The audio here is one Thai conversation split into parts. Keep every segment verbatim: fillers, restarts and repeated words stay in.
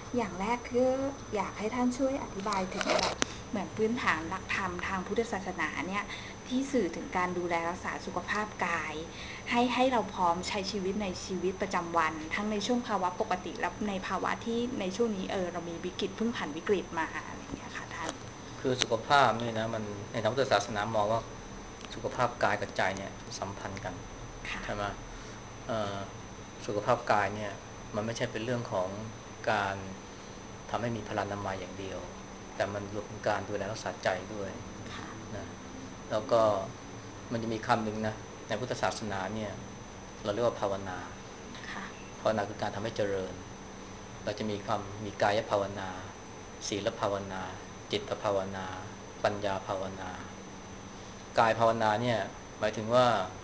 อย่างแรกคืออยากให้ท่านช่วยอธิบายถึงแบบเหมือนพื้นฐานหลักธรรมทางพุทธศาสนาเนี่ยที่สื่อถึงการดูแลรักษาสุขภาพกายให้ให้เราพร้อมใช้ชีวิตในชีวิตประจำวันทั้งในช่วงภาวะปกติและในภาวะที่ในช่วงนี้เออเรามีวิกฤตเพิ่งผ่านวิกฤตมาอะไรอย่างเงี้ยค่ะท่านคือสุขภาพเนี่ยนะมันในทางพุทธศาสนามองว่าสุขภาพกายกับใจเนี่ยสัมพันธ์กันค่ะใช่ไหมเอ่อสุขภาพกายเนี่ยมันไม่ใช่เป็นเรื่องของการทำให้มีพลานามัยอย่างเดียวแต่มันรวมถึงการดูแลรักษาใจด้วยค่ะนะแล้วก็มันจะมีคำหนึ่งนะในพุทธศาสนาเนี่ยเราเรียกว่าภาวนาค่ะภาวนาคือการทำให้เจริญเราจะมีคำมีกายภาวนาศีลภาวนาจิตภาวนาปัญญาภาวนากายภาวนาเนี่ยหมายถึงว่า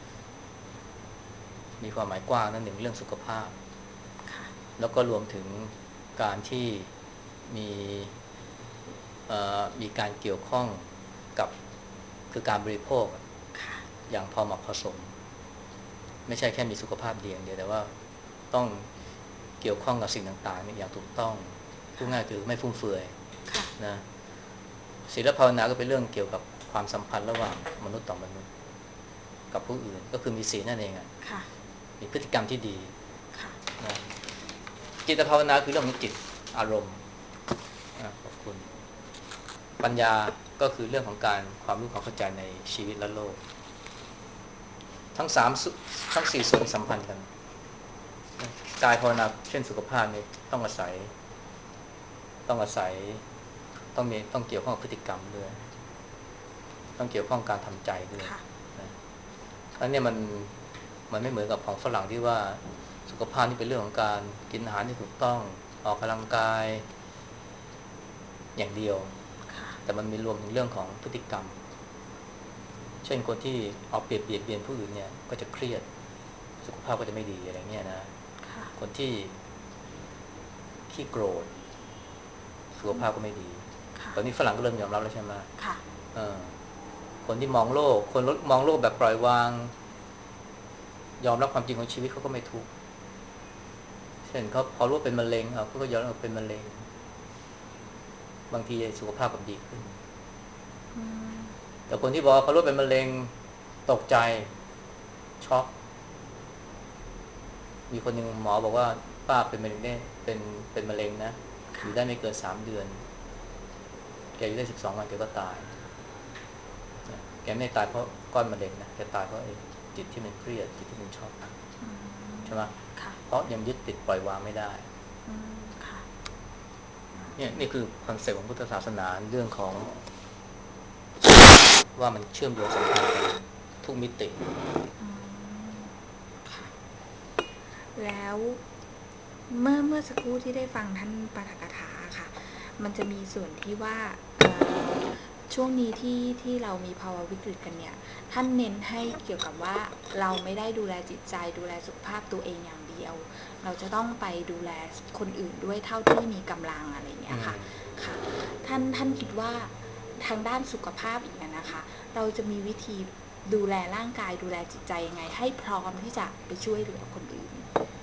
มีความหมายกว้างนั่นหนึ่งเรื่องสุขภาพค่ะแล้วก็รวมถึงการที่มีมีการเกี่ยวข้องกับคือการบริโภคค่ะอย่างพอเหมาะพอสมไม่ใช่แค่มีสุขภาพดีอย่างเดียวแต่ว่าต้องเกี่ยวข้องกับสิ่งต่างๆอย่างถูกต้องพูดค่ะง่ายคือไม่ฟุ่มเฟือยค่ะนะศีลภาวนาก็เป็นเรื่องเกี่ยวกับความสัมพันธ์ระหว่างมนุษย์ต่อมนุษย์กับผู้อื่นก็คือมีศีลนั่นเองอะค่ะมีพฤติกรรมที่ดีค่ะนะจิตภาวนาคือเรื่องของจิตอารมณ์ขอบคุณปัญญาก็คือเรื่องของการความรู้ความเข้าใจในชีวิตและโลกทั้งสามทั้งสี่ส่วนสัมพันธ์กันกายภาวนาเช่นสุขภาพเนี่ยต้องอาศัยต้องอาศัยต้องมีต้องเกี่ยวข้องกับพฤติกรรมด้วยต้องเกี่ยวข้องการทำใจด้วยค่ะนะอันนี้มันมันไม่เหมือนกับของฝรั่งที่ว่าสุขภาพนี่เป็นเรื่องของการกินอาหารที่ถูกต้องออกกำลังกายอย่างเดียวค่ะแต่มันมีรวมถึงเรื่องของพฤติกรรมเช่นคนที่เอาเปรียบเบียดเบียนผู้อื่นเนี่ยก็จะเครียดสุขภาพก็จะไม่ดีอะไรเงี้ยนะค่ะคนที่ขี้โกรธสุขภาพก็ไม่ดีค่ะตอนนี้ฝรั่งก็เริ่มยอมรับแล้วใช่ไหมค่ะเออคนที่มองโลกคนมองโลกแบบปล่อยวางยอมรับความจริงของชีวิตเขาก็ไม่ทุกข์เช่นเขาพอรู้ว่าเป็นมะเร็งเขาก็ยอมรับว่าเป็นมะเร็งบางทีสุขภาพก็ดีขึ้นอืมแต่คนที่บอกเขารู้เป็นมะเร็งตกใจช็อกมีคนหนึ่งหมอบอกว่าป้าเป็นมะเร็งเนี่ยเป็นเป็นมะเร็งนะอยู่ค่ะได้ไม่เกินสามเดือนแกอยู่ได้สิบสองวันแกก็ตายแกไม่ตายเพราะก้อนมะเร็งนะแกตายเพราะไอ้จิตที่มันเครียดจิตที่มันช็อกอืใช่ไหมมค่ะเพราะยังยึดติดปล่อยวางไม่ได้อืมค่ะเนี่ยนี่คือคอนเซ็ปต์ของพุทธศาสนาเรื่องของว่ามันเชื่อมโยงสัมพันธ์กันทุกมิติอืมค่ะแล้วเมื่อเมื่อสักครู่ที่ได้ฟังท่านปาฐกถาค่ะมันจะมีส่วนที่ว่าเอ่อช่วงนี้ที่ที่เรามีภาวะวิกฤตกันเนี่ยท่านเน้นให้เกี่ยวกับว่าเราไม่ได้ดูแลจิตใจดูแลสุขภาพตัวเองอย่างเดียวเราจะต้องไปดูแลคนอื่นด้วยเท่าที่มีกำลังอะไรอย่างเงี้อืยค่ะมค่ะท่านท่านคิดว่าทางด้านสุขภาพอีกนะคะเราจะมีวิธีดูแลร่างกายดูแลจิตใจยังไงให้พร้อมที่จะไปช่วยเหลือคนอื่น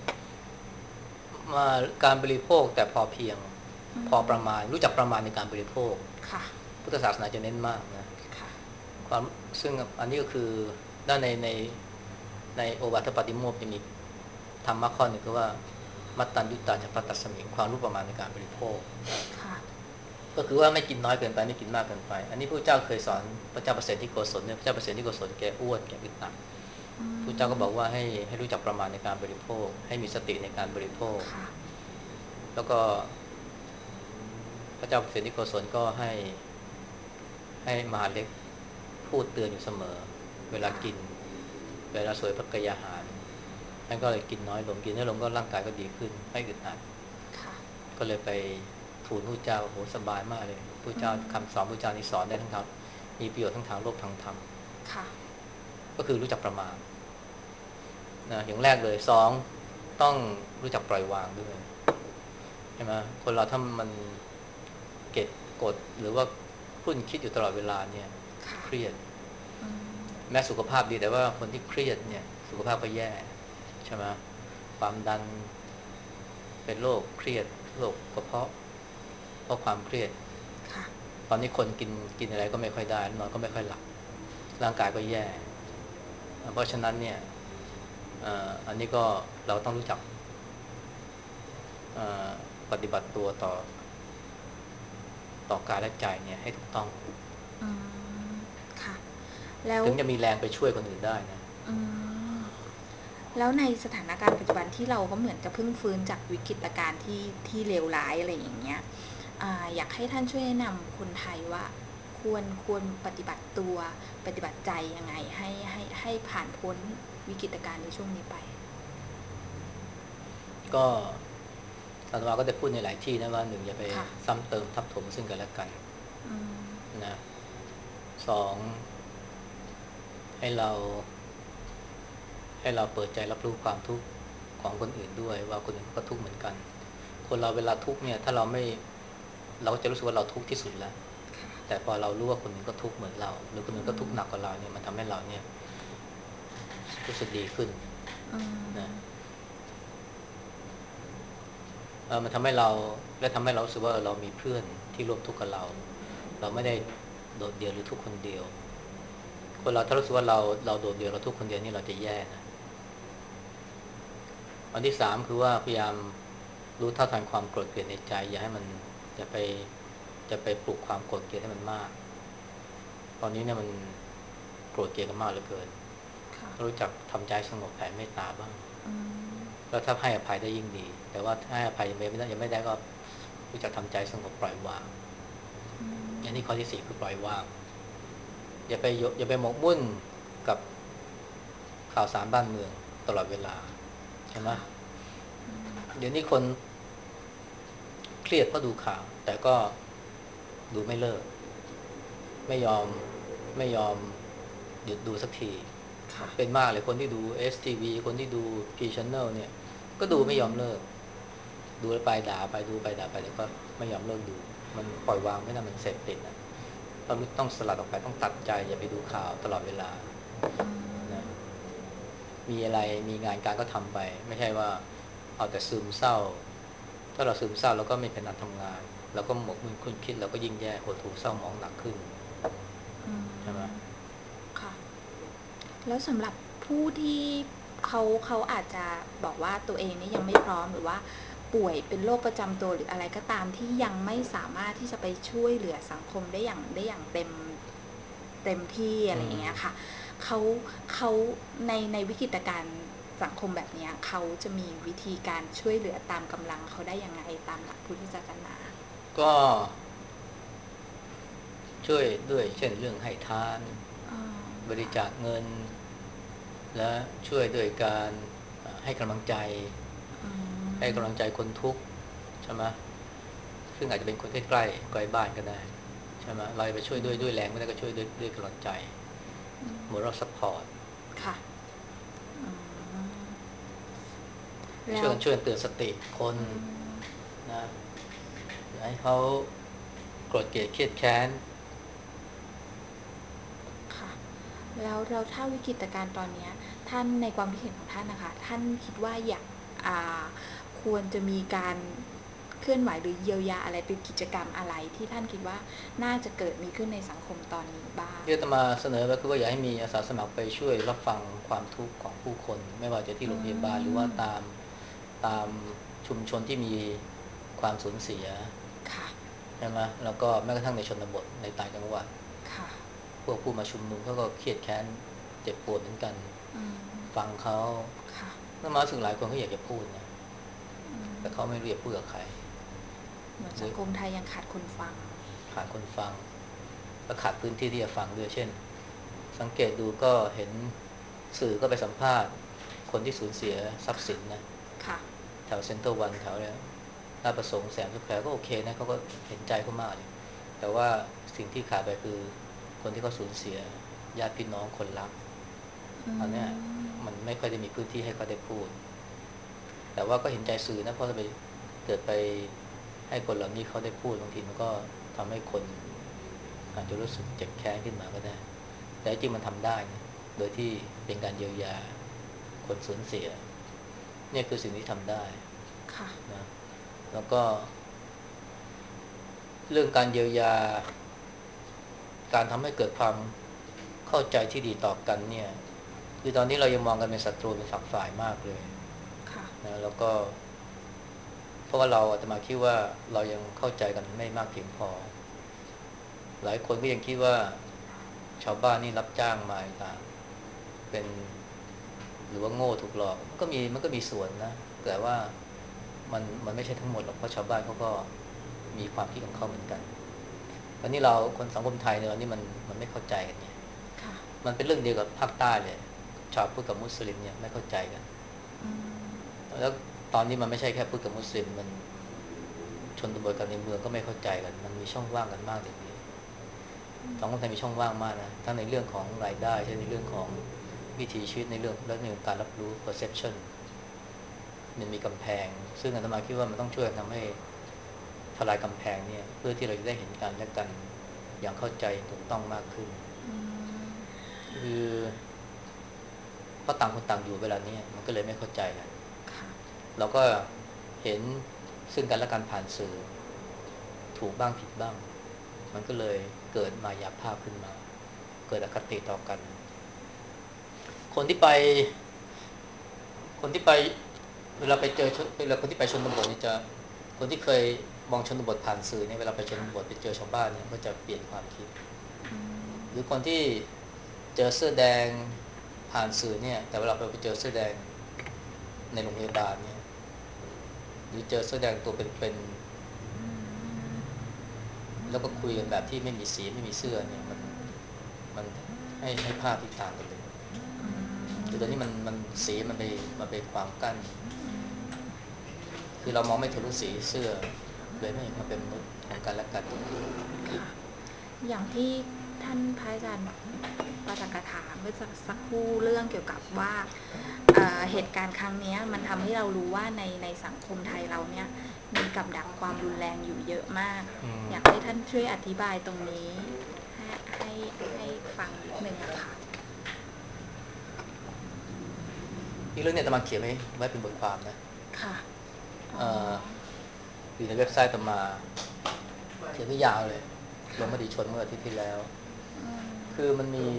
มาการบริโภคแต่พอเพียงพอประมาณรู้จักประมาณในการบริโภคค่ะพุทธศาสนาจะเน้นมากนะค่ะความซึ่งอันนี้ก็คือด้านในในในโอวาทปาติโมกข์จะมีธรรมะข้อหนึ่งคือว่ามัตตัญญุตาจะพัตตัสสมิงความรู้ประมาณในการบริโภคค่ะก็คือว่าไม่กินน้อยเกินไปไม่กินมากเกินไปอันนี้พระเจ้าเคยสอนพระเจ้าเปรตที่โกศลเนี่ยพระเจ้าเปรตที่โกศลแกอ้วนแกอึดอัดอืพระเจ้าก็มบอกว่าให้ให้รู้จักประมาณในการบริโภคให้มีสติในการบริโภคค่ะแล้วก็พระเจ้าเปรตที่โกศลก็ให้ให้มหาเล็กพูดเตือนอยู่เสมอเวลาค่ะกินเวลาสวยพระกยาหารท่านก็เลยกินน้อยลงกินน้อยลงก็ร่างกายก็ดีขึ้นไม่อึดอัดค่ะก็เลยไปทูลพระเจ้าโอ้โหสบายมากเลยพระอืเจ้ามคำสอนพระเจ้านี่สอนได้ทั้งทางมีประโยชน์ทั้งทางโลกทางธรรมค่ะก็คือรู้จักประมาณนะอย่างแรกเลยสองต้องรู้จักปล่อยวางด้วยใช่ไหมคนเราถ้ามันเก็บกดหรือว่าคุ้นคิดอยู่ตลอดเวลาเนี่ยค่ะเครียดอืมแม้สุขภาพดีแต่ว่าคนที่เครียดเนี่ยสุขภาพก็แย่ใช่ไหมความดันเป็นโรคเครียดโรคกระเพาะเพราะความเครียดค่ะตอนนี้คนกินกินอะไรก็ไม่ค่อยได้นอนก็ไม่ค่อยหลับร่างกายก็แย่เพราะฉะนั้นเนี่ยอันนี้ก็เราต้องรู้จักปฏิบัติตัวต่อต่อกายและใจเนี่ยให้ถูกต้องอืมค่ะแล้วถึงจะมีแรงไปช่วยคนอื่นได้นะอืมแล้วในสถานการณ์ปัจจุบันที่เราก็เหมือนจะเพิ่งฟื้นจากวิกฤตการณ์ที่ที่เลวร้ายอะไรอย่างเงี้ยอ่าอยากให้ท่านช่วยแนะนำคนไทยว่าควรควรปฏิบัติตัวปฏิบัติใจยังไงให้ให้ให้ผ่านพ้นวิกฤตการณ์ในช่วงนี้ไปก็อาตมาก็ได้พูดในหลายที่นะว่าหนึ่งอย่าไปค่ะซ้ำเติมทับถมซึ่งกันและกันอืมนะสองให้เราให้เราเปิดใจรับรู้ความทุกข์ของคนอื่นด้วยว่าคนอื่นเขาก็ทุกข์เหมือนกันคนเราเวลาทุกข์เนี่ยถ้าเราไม่เราก็จะรู้สึกว่าเราทุกข์ที่สุดแล้วแต่พอเรารู้ว่าคนอื่นก็ทุกข์เหมือนเราหรือคนอื่นก็ทุกข์หนักกว่าเราเนี่ยมันทำให้เราเนี่ยรู้สึกดีขึ้นอืนะมเออมันทำให้เราและทำให้เรารู้สึกว่าเรามีเพื่อนที่ร่วมทุกข์กับเราเราไม่ได้โดดเดี่ยวหรือทุกข์คนเดียวคนเราถ้ารู้สึกว่าเราเราโดดเดี่ยวเราทุกข์คนเดียวนี่เราจะแย่นะอันที่สามคือว่าพยายามรู้เท่าทันความโกรธเกลียดในใจอย่าให้มันจะไปจะไปปลุกความโกรธเกลียดให้มันมากตอนนี้เนี่ยมันโกรธเกลียดกันมากเหลือเกินค่ะรู้จักทำใจสงบแผ่เมตตาบ้างอืมแล้วถ้าให้อภัยได้ยิ่งดีแต่ว่าถ้าให้อภัยยังไม่ได้ยังไม่ได้ก็รู้จักทำใจสงบปล่อยวางอันนี้ข้อที่สี่คือปล่อยวางอย่าไปอย่าไปหมกมุ่นกับข่าวสารบ้านเมืองตลอดเวลาใช่ไหมค่ะเดี๋ยวนี้คนเครียดเพราะดูข่าวแต่ก็ดูไม่เลิกไม่ยอมไม่ยอมหยุดดูสักทีค่ะเป็นมากเลยคนที่ดู เอส ที วี คนที่ดู P Channel เนี่ยก็อืดูไม่ยอมมเลิกดูไปด่าไปดูไปด่าไปแต่ก็ไม่ยอมเลิกดูมันปล่อยวางไม่ได้มันเสพติดนะต้องต้องสลัดออกไปต้องตัดใจอย่าไปดูข่าวตลอดเวลาอืนะมมีอะไรมีงานการก็ทำไปไม่ใช่ว่าเอาแต่ซึมเศร้าถ้าเราซึมเศร้าเราก็ไม่เป็นอันทำงานเราก็หมกมุ่นคุ้นคิดเราก็ยิ่งแย่หดหู่เศร้าหมองหนักขึ้นอืใช่ไหมมค่ะ แล้วสำหรับผู้ที่เขาเขาอาจจะบอกว่าตัวเองนี่ยังไม่พร้อมหรือว่าป่วยเป็นโรคประจำตัวหรืออะไรก็ตามที่ยังไม่สามารถที่จะไปช่วยเหลือสังคมได้อย่างได้อย่างเต็มเต็มที่อะไรอือย่างเงี้ยค่ะมเขาเขาในในวิกฤตการณ์สังคมแบบนี้เขาจะมีวิธีการช่วยเหลือตามกำลังเขาได้ยังไงตามหลักพุทธศาสนาก็ช่วยด้วยเช่นเรื่องให้ทานอ๋อบริค่ะจาคเงินและช่วยด้วยการให้กำลังใจอืให้มกำลังใจคนทุกข์ใช่ไหมซึ่งอาจจะเป็นคนใกล้ใกล้ใกล้บ้านก็ได้ใช่ไหมเราไปช่วยด้วยด้วยแรงไม่ได้ก็ช่วยด้วยด้วยกำลังใจ moral support ค่ะอืมแล้วช่วยกันช่วยกันเตือนสติคนอืมนะอย่าให้เขาโกรธเกลียดเครียดแค้นค่ะแล้วเราถ้าวิกฤตการณ์ตอนเนี้ยท่านในความคิดเห็นของท่านนะคะท่านคิดว่าอยากอ่าควรจะมีการเคลื่อนไหวหรือเยียวยาอะไรเป็นกิจกรรมอะไรที่ท่านคิดว่าน่าจะเกิดมีขึ้นในสังคมตอนนี้บ้างที่อาตมาเสนอก็คือว่าอยากให้มีอาสาสมัครไปช่วยรับฟังความทุกข์ของผู้คนไม่ว่าจะที่อืโรงพยาบาลหรือว่ามตามตามชุมชนที่มีความสูญเสียค่ะใช่ไหมแล้วก็แม้กระทั่งในชนบทในต่างจังหวัดค่ะพวกผู้มาชุมนุมเขาก็เครียดแค้นเจ็บปวดเหมือนกันอืมฟังเขาค่ะแล้วมาสึกหลายคนก็อยากจะพูดนะอืมแต่เขาไม่รู้จะพูดกับใครเหมือนหรือสังคมไทยยังขาดคนฟังขาดคนฟังและขาดพื้นที่ที่จะฟังด้วยเช่นสังเกตดูก็เห็นสื่อก็ไปสัมภาษณ์คนที่สูญเสียทรัพย์สินนะค่ะแถวเซ็นเตอร์วันแถวเนี้ยลาดประสงค์แสนสแควร์ก็โอเคนะเขาก็เห็นใจเขามากเลยแต่ว่าสิ่งที่ขาดไปคือคนที่เขาสูญเสียญาติพี่น้องคนรักอือันเนี้ยมมันไม่ค่อยได้มีพื้นที่ให้เขาได้พูดแต่ว่าก็เห็นใจสื่อนะเพราะเราไปเกิดไปให้คนเหล่านี้เขาได้พูดบางทีมันก็ทำให้คนอาจจะรู้สึกเจ็บแค้นขึ้นมาก็ได้แต่จริงมันทำได้นะโดยที่เป็นการเยียวยาคนสูญเสียเนี่ยคือสิ่งที่ทำได้ค่ะนะแล้วก็เรื่องการเยียวยาการทำให้เกิดความเข้าใจที่ดีต่อกันเนี่ยคือตอนนี้เรายังมองกันเป็นศัตรูเป็นฝักฝ่ายมากเลยค่ะนะแล้วก็เพราะว่าเราอาตมาคิดว่าเรายังเข้าใจกันไม่มากเพียงพอหลายคนก็ยังคิดว่าชาวบ้านนี่รับจ้างมาต่างเป็นหรือว่าโง่ถูกหลอกมันก็มีมันก็มีส่วนนะแต่ว่ามันมันไม่ใช่ทั้งหมดหรอกเพราะชาวบ้านเขาก็มีความคิดของเขาเหมือนกันวันนี้เราคนสังคมไทยเนี่ยวันนี้มันมันไม่เข้าใจกันไงค่ะมันเป็นเรื่องเดียวกับภาคใต้เลยชาวพุทธกับมุสลิมเนี่ยไม่เข้าใจกันอืมแล้วตอนนี้มันไม่ใช่แค่พุทธกับมุสลิมมันชนบทกับในเมืองก็ไม่เข้าใจกันมันมีช่องว่างกันมากอย่างนี้สังคมไทยมีช่องว่างมากนะทั้งในเรื่องของรายได้ใช่ในเรื่องของวิถีชีวิตในเรื่องและในเรื่องการรับรู้ perception มันมีกำแพงซึ่งอาตมาคิดว่ามันต้องช่วยทำให้ทลายกำแพงเนี่ยเพื่อที่เราจะได้เห็นกันและกันอย่างเข้าใจถูกต้องมากขึ้นอืมคือเพราะต่างคนต่างอยู่เวลานี้มันก็เลยไม่เข้าใจกันค่ะเราก็เห็นซึ่งกันและกันผ่านสื่อถูกบ้างผิดบ้างมันก็เลยเกิดมายาภาพขึ้นมาเกิดอคติต่อกันคนที่ไปคนที่ไปเวลาไปเจอเวลาคนที่ไปชนบทนี่จะคนที่เคยมองชนบทผ่านสื่อเนี่ยเวลาไปชนค่ะบทไปเจอชาวบ้านเนี่ยก็จะเปลี่ยนความคิดอืมหรือคนที่เจอเสื้อแดงผ่านสื่อเนี่ยแต่เวลาเราไปเจอเสื้อแดงในโรงพยาบาลเนี่ยหรือเจอเสื้อแดงตัวเป็นๆแล้วก็คุยกันแบบที่ไม่มีสีไม่มีเสื้อเนี่ยมันมันให้ให้ภาพที่ต่างกันเลยอืคือตอนนี้มันมันสีมันไปมันไปขวางกั้นคือเรามองไม่ทะลุสีเสื้อเลยไม่เห็นความเป็นมนุษย์ของกันและกันค่ะอย่างที่ท่านพระอาจารย์ปาฐกถาเมื่อสักสักครู่เรื่องเกี่ยวกับว่าเอ่อเหตุการณ์ครั้งเนี้ยมันทำให้เรารู้ว่าในในสังคมไทยเราเนี่ยมีกับดักความรุนแรงอยู่เยอะมากอืมอยากให้ท่านช่วยอธิบายตรงนี้ให้ให้ให้ฟังนิดนึงอะค่ะที่เรื่องเนี้อาตมาเขียนไว้ไว้เป็นบทความนะค่ะอ๋อเอ่ออยู่ในเว็บไซต์อาตมาเขียนไว้ยาวเลยลงค่ะมติชนเมื่ออาทิตย์ที่แล้วอืมคือมันมี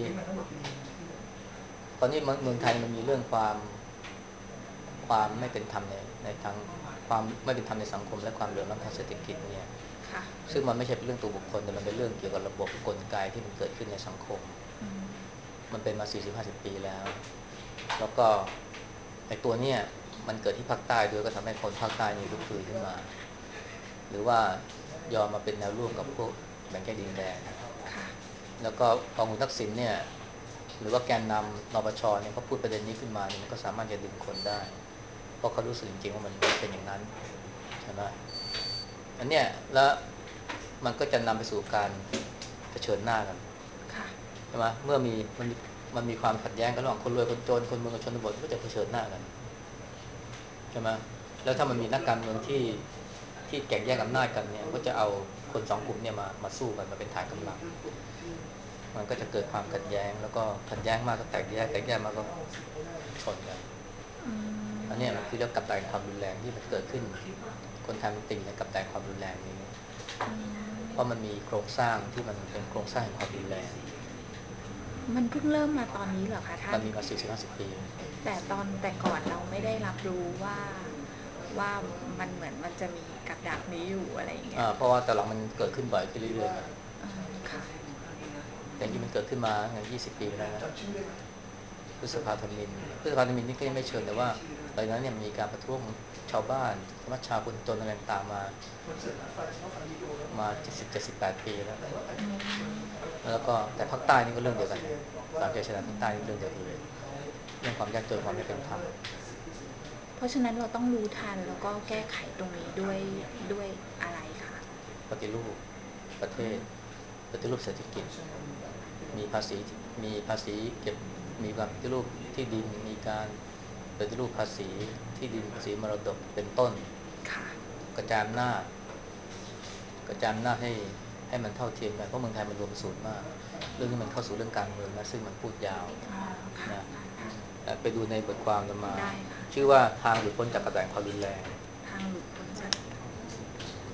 ตอนนี้เมืองไทยมันมีเรื่องความความไม่เป็นธรรมในในทางความไม่เป็นธรรมในสังคมและความเหลื่อมล้ำทางเศรษฐกิจเนี่ยค่ะซึ่งมันไม่ใช่เป็นเรื่องตัวบุคคลแต่มันเป็นเรื่องเกี่ยวกับระบบกลไกที่มันเกิดขึ้นในสังคมอืมมันเป็นมาสี่สิบห้าสิบปีแล้วแล้วก็ไอ้ตัวเนี้ยมันเกิดที่ภาคใต้ด้วยก็ทำให้คนภาคใต้นี่ลุกฮือขึ้นมาหรือว่ายอมมาเป็นแนวร่วมกับพวกแบ่งแยกดินแดนค่ะแล้วก็พอคุณทักษิณเนี่ยหรือว่าแกนนำนปชเนี่ยเขาพูดประเด็นนี้ขึ้นมาเนี่ยมันก็สามารถจะดึงคนได้เพราะเขารู้สึกจริงๆว่ามันเป็นอย่างนั้นใช่ไหมอันเนี้ยแล้วมันก็จะนำไปสู่การเผชิญหน้ากันค่ะใช่ไหมเมื่อมีมันมีมันมีความขัดแย้งกันระหว่างคนรวยคนจนคนเมืองกับชนบทก็จะเผชิญหน้ากันใช่ไหมแล้วถ้ามันมีนักการเมืองที่ที่แข่งแย่งอำนาจกันเนี่ยก็จะเอาคนสองกลุ่มเนี่ยมามาสู้กันมาเป็นฐานกำลังมันก็จะเกิดความขัดแย้งแล้วก็ขัดแย้งมากก็แตกแยกแตกแยกมากก็ชนกันอือันนี้มันคือเรื่องกับดักความรุนแรงที่มันเกิดขึ้นคนไทยมันติดอยู่ในกับดักความรุนแรงนี้เพราะมันมีโครงสร้างที่มันเป็นโครงสร้างแห่งความรุนแรงมันเพิ่งเริ่มมาตอนนี้เหรอคะท่านมันมีมาสี่สิบห้าสิบปีแต่ตอนแต่ก่อนเราไม่ได้รับรู้ว่าว่ามันเหมือนมันจะมีกับดักนี้อยู่อะไรอย่างเงี้ยอ่าเพราะว่าแต่หลังมันเกิดขึ้นบ่อยขึ้นเรื่อยๆไงเออค่ะแต่จริงๆมันเกิดขึ้นมาอย่างยี่สิบปีแล้วนะพฤษภาธมิฬพฤษภาธมิฬนี่ก็ยังไม่เชิญแต่ว่าหลังจากนั้นเนี่ยมีการประท้วงชาวบ้านสมัชชาคนจนอะไรต่างๆมามาเจ็ดสิบเจ็ดสิบแปดปีแล้วแล้วก็แต่ภาคใต้นี่ก็เรื่องเดียวกันสามจังหวัดชายแดนภาคใต้นี่เรื่องเดียวกันเลยเรื่องความยากจนความไม่เป็นธรรมเพราะฉะนั้นเราต้องรู้ทันแล้วก็แก้ไขตรงนี้ด้วยด้วยอะไรคะปฏิรูปประเทศปฏิรูปเศรษฐกิจมีภาษีมีภาษีเก็บมีการปฏิรูปที่ดินมีการปฏิรูปภาษีที่ดินภาษีมรดกเป็นต้นค่ะกระจายอำนาจกระจายอำนาจให้ให้มันเท่าเทียมกันเพราะเมืองไทยมันรวมศูนย์มากเรื่องนี้มันเข้าสู่เรื่องการเมืองนะซึ่งมันพูดยาวอ๋อค่ะนะไปดูในบทความมาได้ค่ะชื่อว่าทางหลุดพ้นจากกระแสความรุนแรงทางหลุดพ้นจาก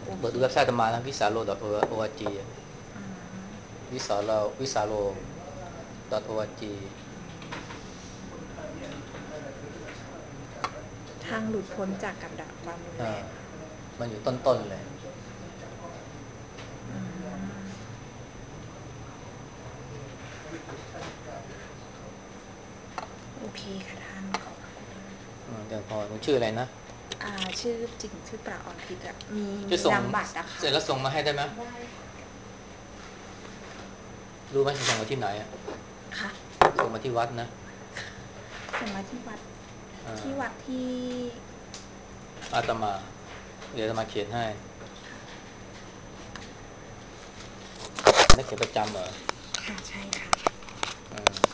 โอเคเปิดดูเว็บไซต์อาตมานะวิสาโร .org อ่าวิสาโรวิสาโร .org ทางหลุดพ้นจากกับดักความรุนแรอ่างค่ะมันอยู่ต้นๆเลยอืมโอเคค่ะท่านขอบพระคุณอืมเดี๋ยวพอหนูชื่ออะไรนะอ่าชื่อจริงชื่อปราออนพิษอะมีจะส่งมีนามบัตรอะค่ะเสร็จแล้วส่งมาให้ได้ไหมได้ค่ะรู้ไหมจะส่งมาที่ไหนอะค่ะส่งมาที่วัดนะส่งมาที่วัดอ่าที่วัดที่อาตมาเดี๋ยวอาตมาเขียนให้นักเขียนประจำเหรอค่ะใช่ค่ะอ่า